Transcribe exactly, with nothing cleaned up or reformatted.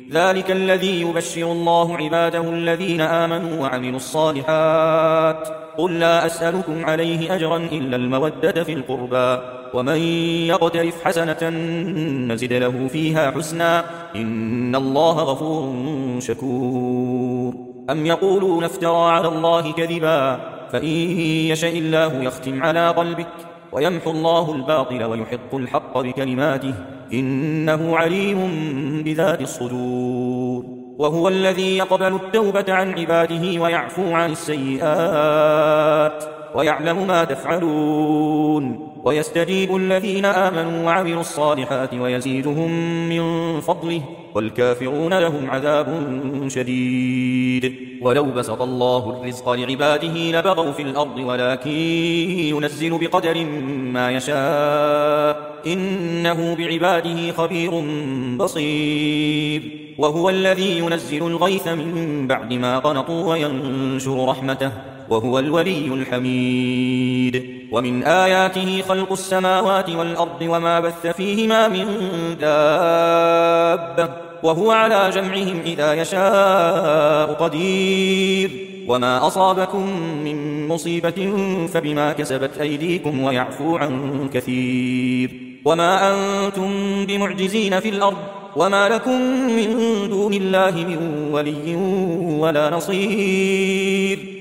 ذلك الذي يبشر الله عباده الذين آمنوا وعملوا الصالحات قل لا أسألكم عليه أجرا إلا المودة في القربى ومن يقترف حسنة نزد له فيها حسنا إن الله غفور شكور أم يقولون افترى على الله كذبا فإن يشاء الله يختم على قلبك ويمحو الله الباطل ويحق الحق بكلماته إنه عليم بذات الصدور وهو الذي يقبل التوبة عن عباده ويعفو عن السيئات ويعلم ما تفعلون ويستجيب الذين آمنوا وعملوا الصالحات ويزيدهم من فضله والكافرون لهم عذاب شديد ولو بسط الله الرزق لعباده لبغوا في الأرض ولكن ينزل بقدر ما يشاء إنه بعباده خبير بصير وهو الذي ينزل الغيث من بعد ما قنطوا وينشر رحمته وهو الولي الحميد ومن آياته خلق السماوات والأرض وما بث فيهما من دابة وهو على جمعهم إذا يشاء قدير وما أصابكم من مصيبة فبما كسبت أيديكم ويعفو عن كثير وما أنتم بمعجزين في الأرض وما لكم من دون الله من ولي ولا نصير